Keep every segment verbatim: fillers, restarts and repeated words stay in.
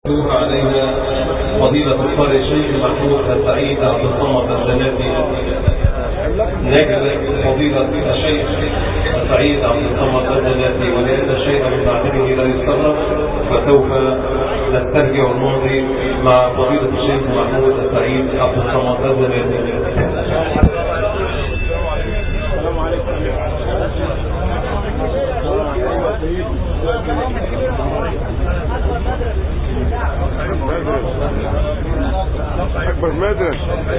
علينا فضيلة القارئ الشيخ محمود السعيد عبد الصمد الجناتي. نجد فضيلة الشيخ السعيد عبد الصمد الجناتي، ولأن الشيء من بعده لا يستغرب فسوف نسترجع ونمضي مع فضيلة الشيخ محمود السعيد عبد الصمد الجناتي. السلام عليكم. أكبر مدرسة.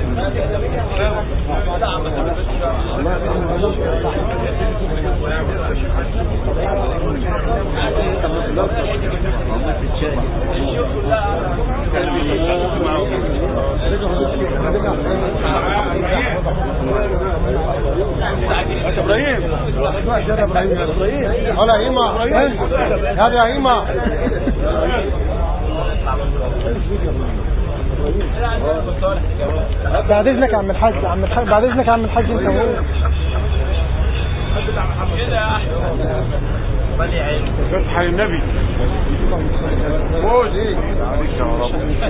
إبراهيم هلا هيما هذا هيما بعد اذنك يا عم الحاج عم الحاج بعد اذنك يا عم الحاج انت وهو فتح النبي موت عليك يا رب.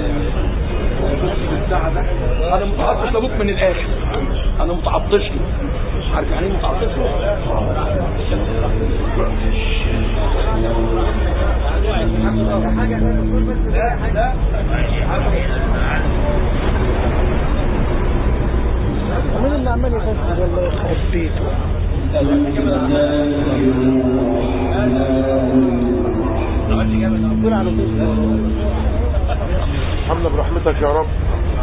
انا متعطش لابوك من الاخر، انا متعطش عارف يعني ايه متعطش؟ مين اللي عمال يغسل والله يخرب بيته؟ حمنا برحمتك يا رب.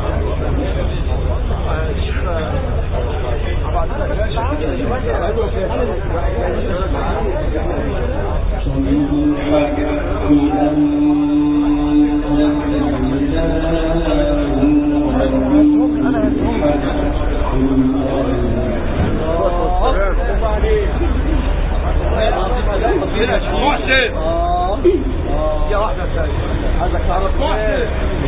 محسن يا واحدة عايزك تعرف محسن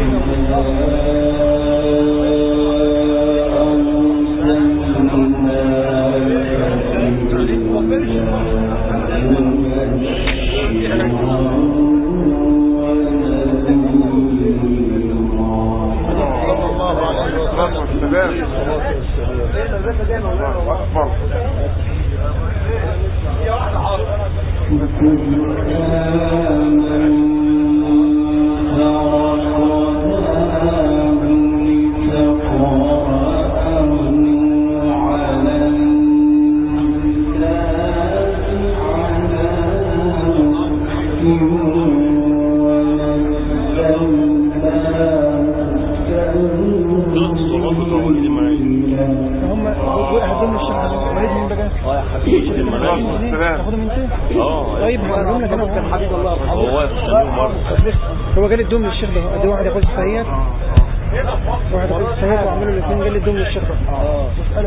هو قال الدوم للشيخ ده، ادي واحد ياخد السيئات واحد ياخد السيئات وعملوا الاثنين، قال الدوم للشيخ ده. اه اساله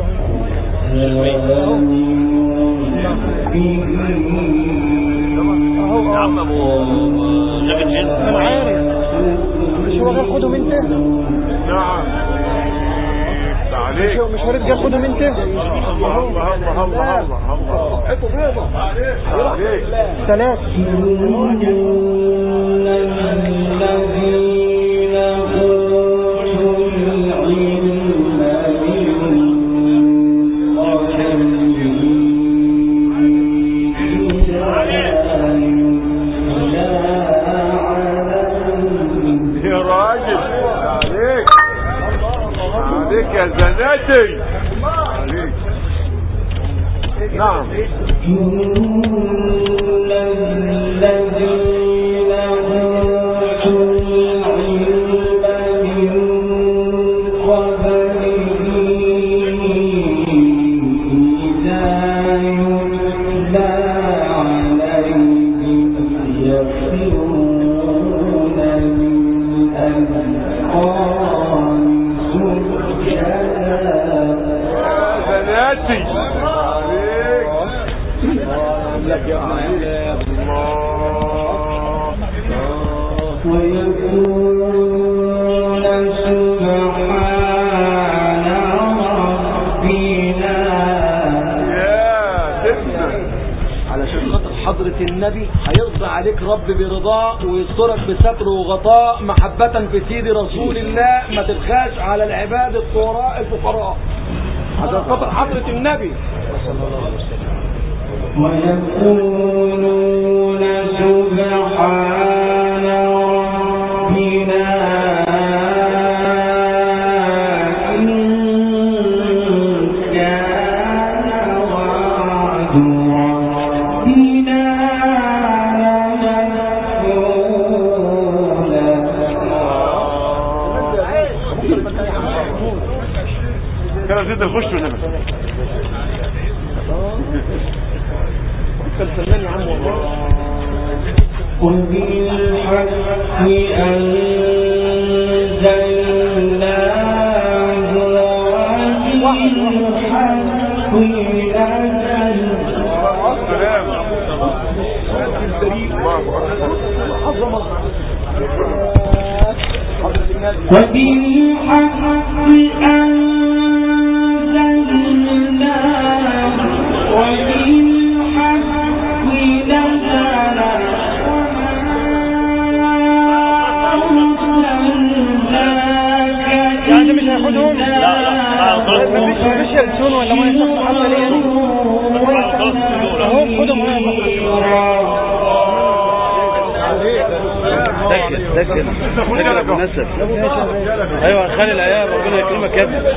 اهو يا عم ابو جاكيت جيل انا عارف مش هو قال خدهم انت. نعم عليك مش وريد قال خدهم انت. الله الله الله الله الله حطوا بيضه عليك ثلاث يا راجل عليك عليك يا زناتي عليك. نعم حضرة النبي هيرضى عليك رب برضاه ويسترك بستر وغطاء محبة في سيد رسول الله. ما تبخاش على العباد الطراء الفقراء عشان خاطر حضرة النبي صلى الله عليه وسلم. ويقولون سبحان ربنا إن كان وعد ربنا لمفعولا. كده زيد الخش هنا الفنان يا عم والله. وبالحق أنزلناه وبالحق نزل. وبالحق أنزلناه وبالحق يعني مش هياخدهم؟ لا لا مفيش مفيش يلسون ولا ما يصح حتى ليه يعني؟ اهو خدهم سجل سجل سجل ابو نسب. ايوه خلي العيال ربنا يكرمك يا ابني.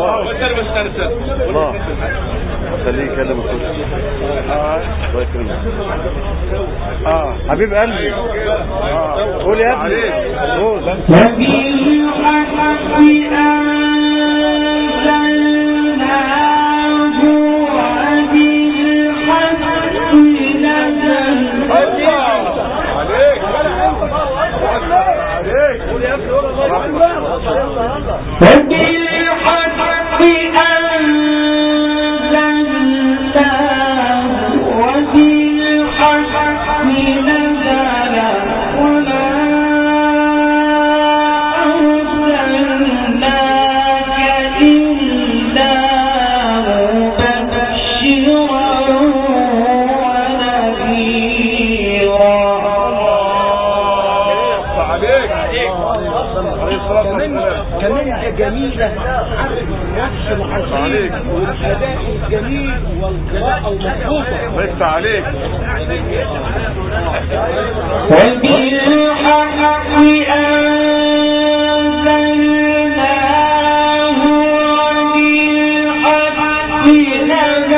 الله خليه يكلم الكل. الله يكرمك. اه حبيب قلبي. قول يا ابني قول. جميلة نفس الحسين والأداء الجميل والقراءة المضبوطة. بس عليك. وبالحق أنزلناه وبالحق نزل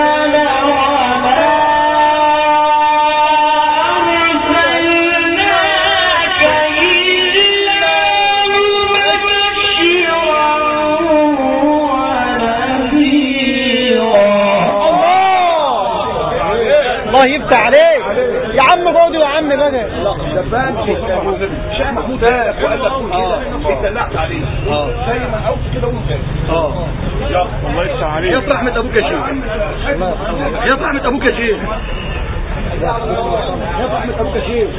الله يفتح عليك يا عم بودي يا عم بدر. لا ده فان شيخ محمود قال لك كده اتدلعت عليه زي ما قلت كده وانت اه يا الله يفتح عليك. يا رحمة ابوك يا شيخ يا رحمة ابوك يا شيخ يا رحمة ابوك يا شيخ.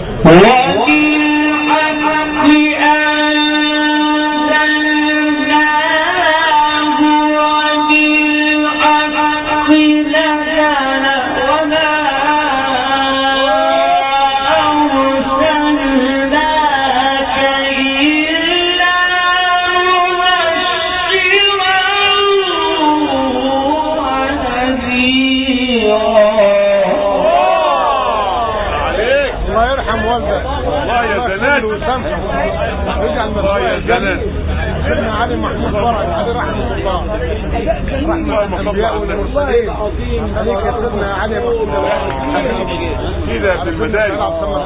الله يا زلال وسامحه رجع الله يا زلال. سيدنا علي محمود فرج عليه رحمه الله رحمه الانبياء والمرسلين عليك يا سيدنا علي محمود كده في المدارس.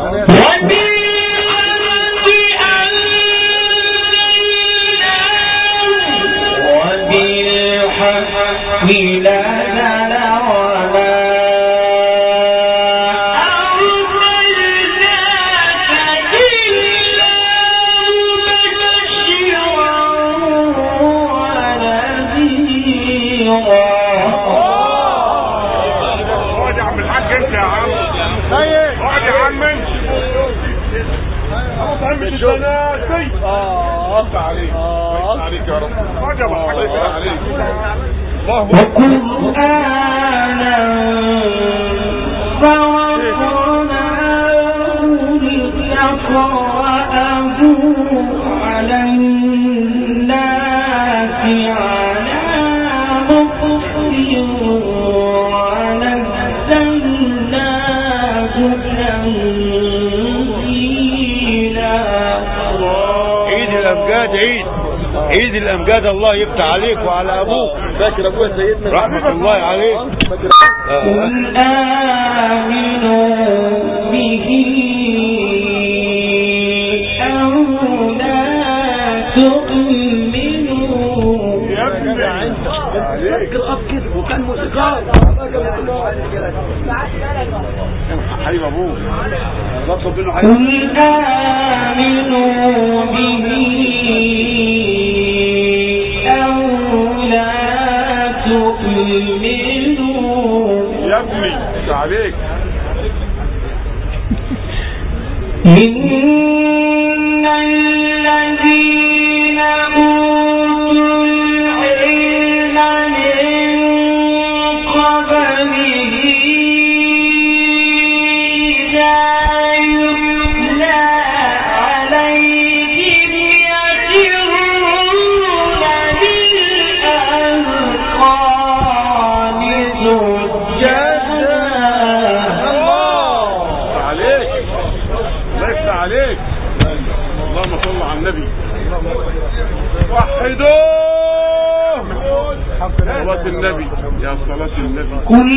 وبالحق لا عليك يا رب. وجب عليك عليك. وقرآنا فرقنا عيد الامجاد، عيد عيد الامجاد، الله يفتح عليك وعلى ابوك. فاكر ابويا سيدنا رحمة الله عليك. قل آمنوا به أو لا تؤمنوا. يا ابني فاكر اب كده وكان موسيقار حبيب ابوك. قل آمنوا به أو لا تؤمنوا. يا ابني عليك. إن الذين أوتوا العلم من قبله إذا يتلى عليهم يخرون للأذقان سجدا. عليك ليس عليك. اللهم صل على النبي. وحدوه صلاة النبي يا صلاة النبي. قل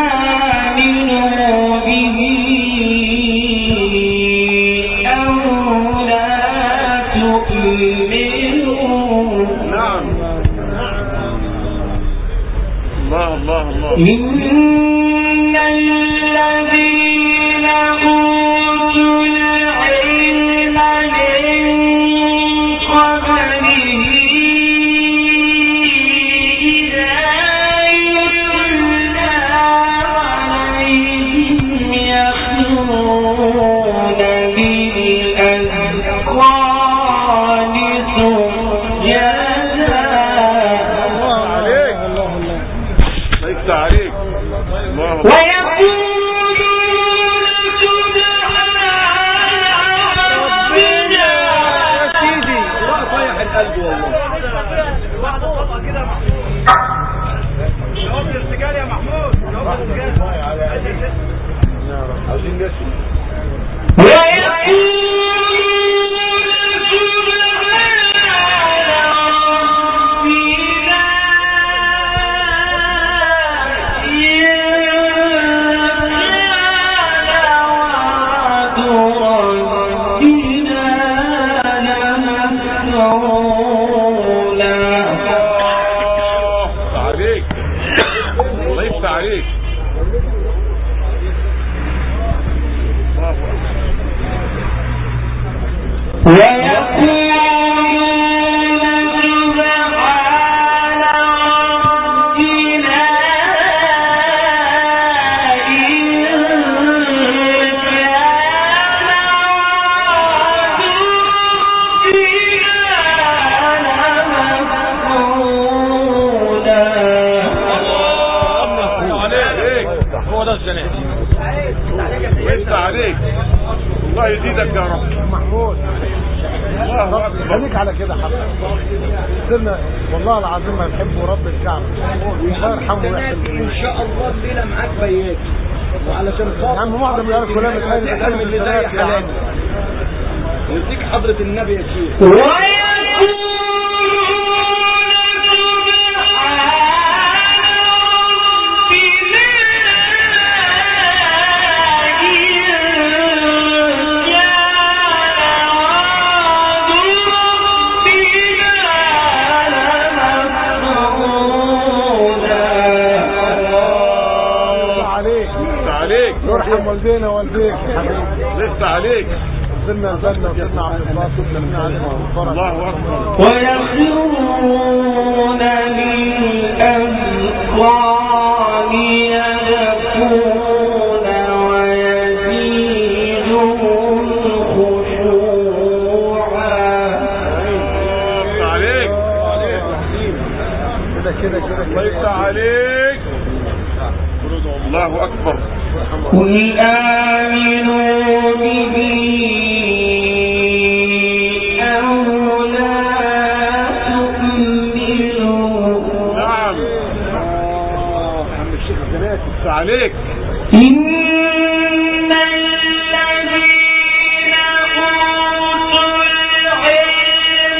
آمنوا به أو لا تؤمنوا. نعم. الله الله الله. إن الذين أوتوا العلم من قبله إذا يتلى عليهم يخرون للأذقان سجدا. عليك ليس عليك. الله الله. ويقولون سبحان ربنا. يا سيدي رايح القلب والله. عليك ليس عليك. ليس عليك. الله يزيدك يا رب. محمود الله أكبر. خليك على كده حضرتك. سيدنا والله العظيم ما يحبوا رب الكعبة الله يرحمه ويحسن ان شاء الله الليله معاك بيات وعلشان يا عم معظم العيال كلها بتحل تعلم اللي زي حالاتي ويديك حضرة النبي يا شيخ. يرحم والدينا والديك حبيبي. لسه عليك. سنة الجنة وسنة عبد الباسط وسنة على الفرج. الله أكبر. ويخرون للأذقان يبكون ويزيدهم خشوعا. لسه عليك. كده كده كده لسه عليك. الله أكبر. قل آمنوا به أو لا تؤمنوا. نعم. عم الشيخ الزناتي لسه عليك. إن الذين أوتوا العلم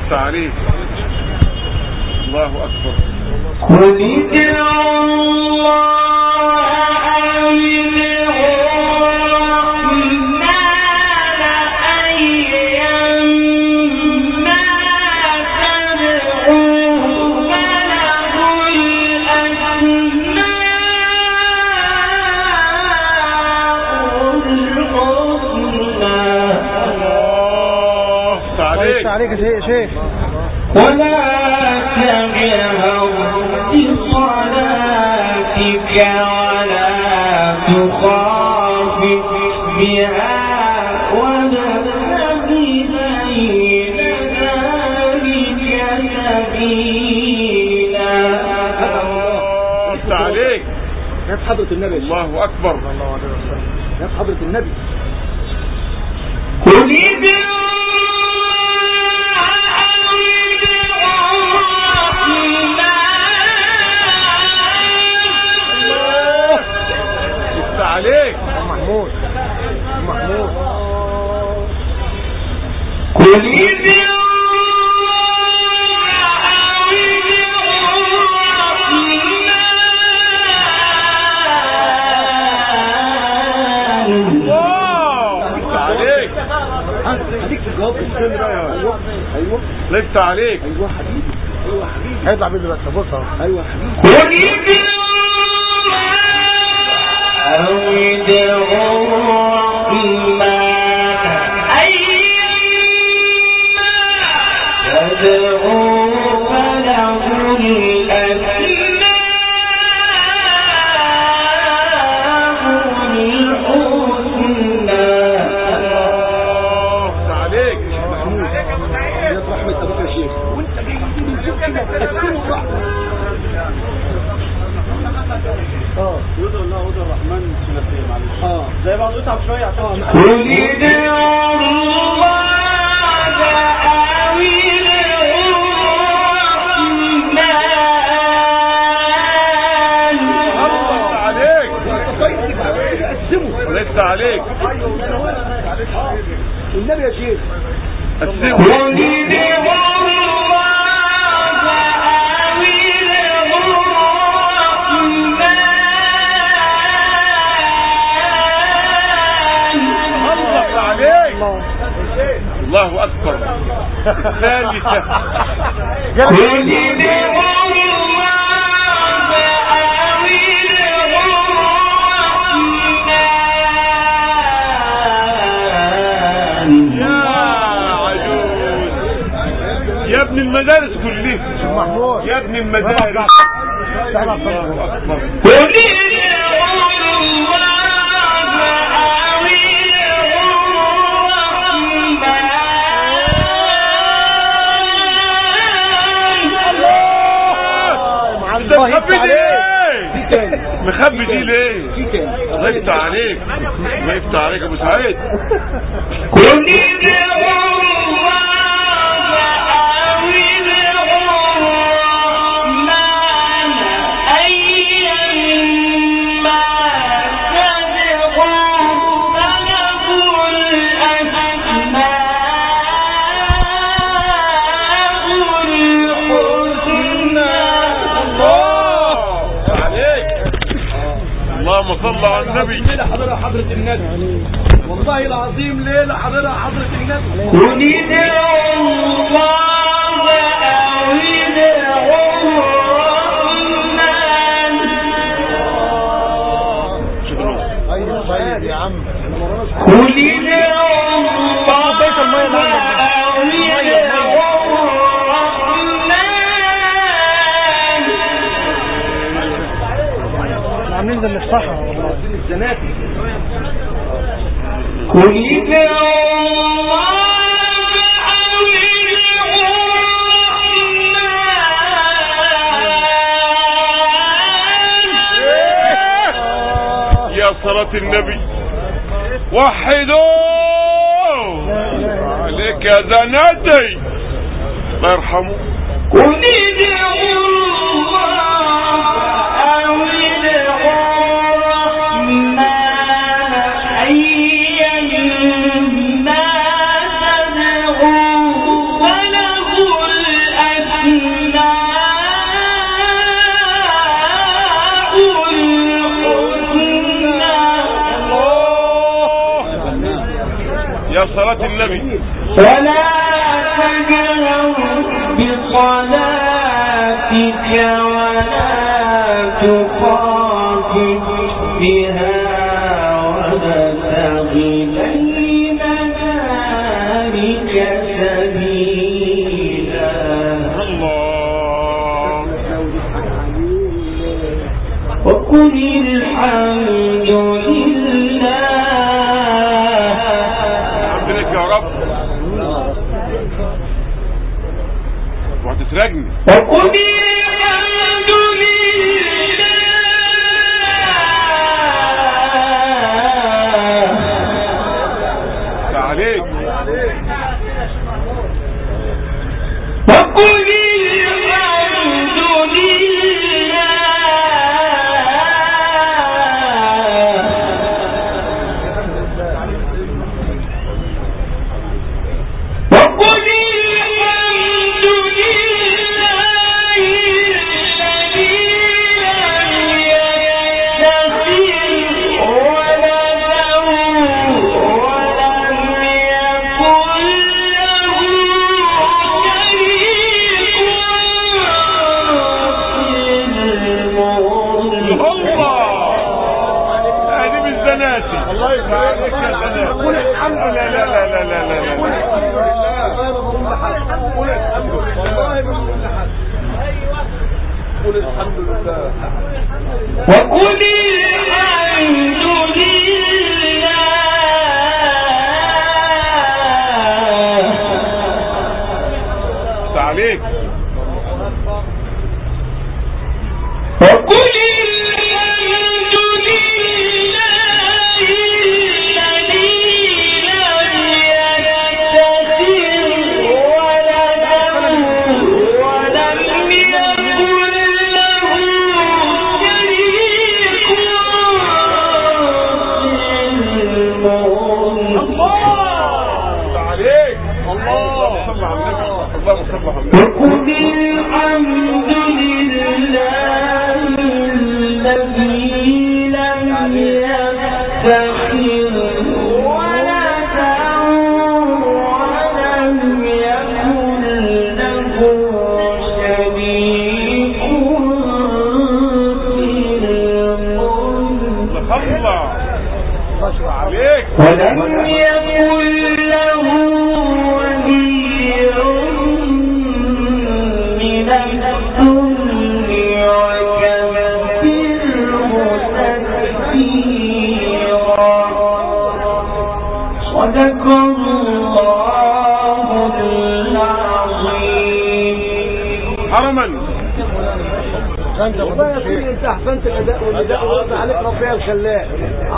يفتح عليك. الله أكبر. قل ادعوا الله عليك يا شيخ. ولا تجهر بصلاتك ولا تخافت بها وابتغ بين ذلك سبيلا. الله عليك يا حضرة النبي. الله أكبر. يا حضرة النبي. قل عليك محمود محمود. قل عليك. عليك الجواب الثاني بقى. ايوه ايوه لفت عليك. ايوه حبيبي. ايوه حبيبي. هيطلع مني بس بص اهو. ايوه حبيبي. أو ادعوا الرحمن أيما تدعوا فله الأسماء الحسنى. عليك محمود. يا رحمة أبوك يا شيخ. وانت جاي من فوق كده تقسمه الرحمة. اه يدعو الله ودعو الرحمن ثلاثيه معلش. اه زي بعض يتعب شويه عشان قل ادعوا الله أو الرحمن. عليك. لفت عليك. النبي يا شيخ. قسمه. الله أكبر. ثالثة. يا ابن المدارس كلها. محمود يا ابن المدارس. الله أكبر. مخبي ليه؟ مخبي دي ليه؟ الله يفتح عليك. الله يفتح عليك يا ابو سعيد. اللهم صل على النبي. ليلة حضرها حضرة النبي. والله العظيم ليلة حضرها حضرة النبي. قل ادعوا الله أو ادعوا الرحمن. ايوه طيب يا عم. قل ادعوا الله أو ادعوا الرحمن. عاملين زي الصحة والله. الزناتي. قل ادعوا الله أو ادعوا الرحمن. يا صلاة النبي. وحدوا عليك يا زناتي. الله يرحمه. قل ادعوا الله أو ادعوا الرحمن أيما تدعوا فله يا صلاة النبي. ولا تجهر بصلاتك ولا تخافت بها وابتغ بين ذلك سبيلا. الله. وقل الحمد لله. الحمد لله يا رب. وهتسرقني. وقل الحمد لله. عليك. وقل الحمد لله. وقل الحمد لله الذي لم يتخذ ولدا ولم يكن له شريك في الملك. الله. هذه من زناتي. الله يسعدك يا زناتي. قول الحمد لله. لا لا لا لا لا لا. قول الحمد لله. والله ما بقول لحد. قول الحمد لله. وقل الحمد لله. عليك. وقل الحمد لله الذي لم يتخذ ولدا ولم يكن له شريك في الملك. عليك. الله. صل على النبي. الله صل على النبي. وقل الحمد لله الذي لم يتخذ ولدا ولم يكن له شريك في الملك. الله. عليك. ولم يكن له ولي من الذل وكبره تكبيرا. صدق الله العظيم. حرما. انت احسنت الاداء والنداء ووضع عليك ربنا الخلاق.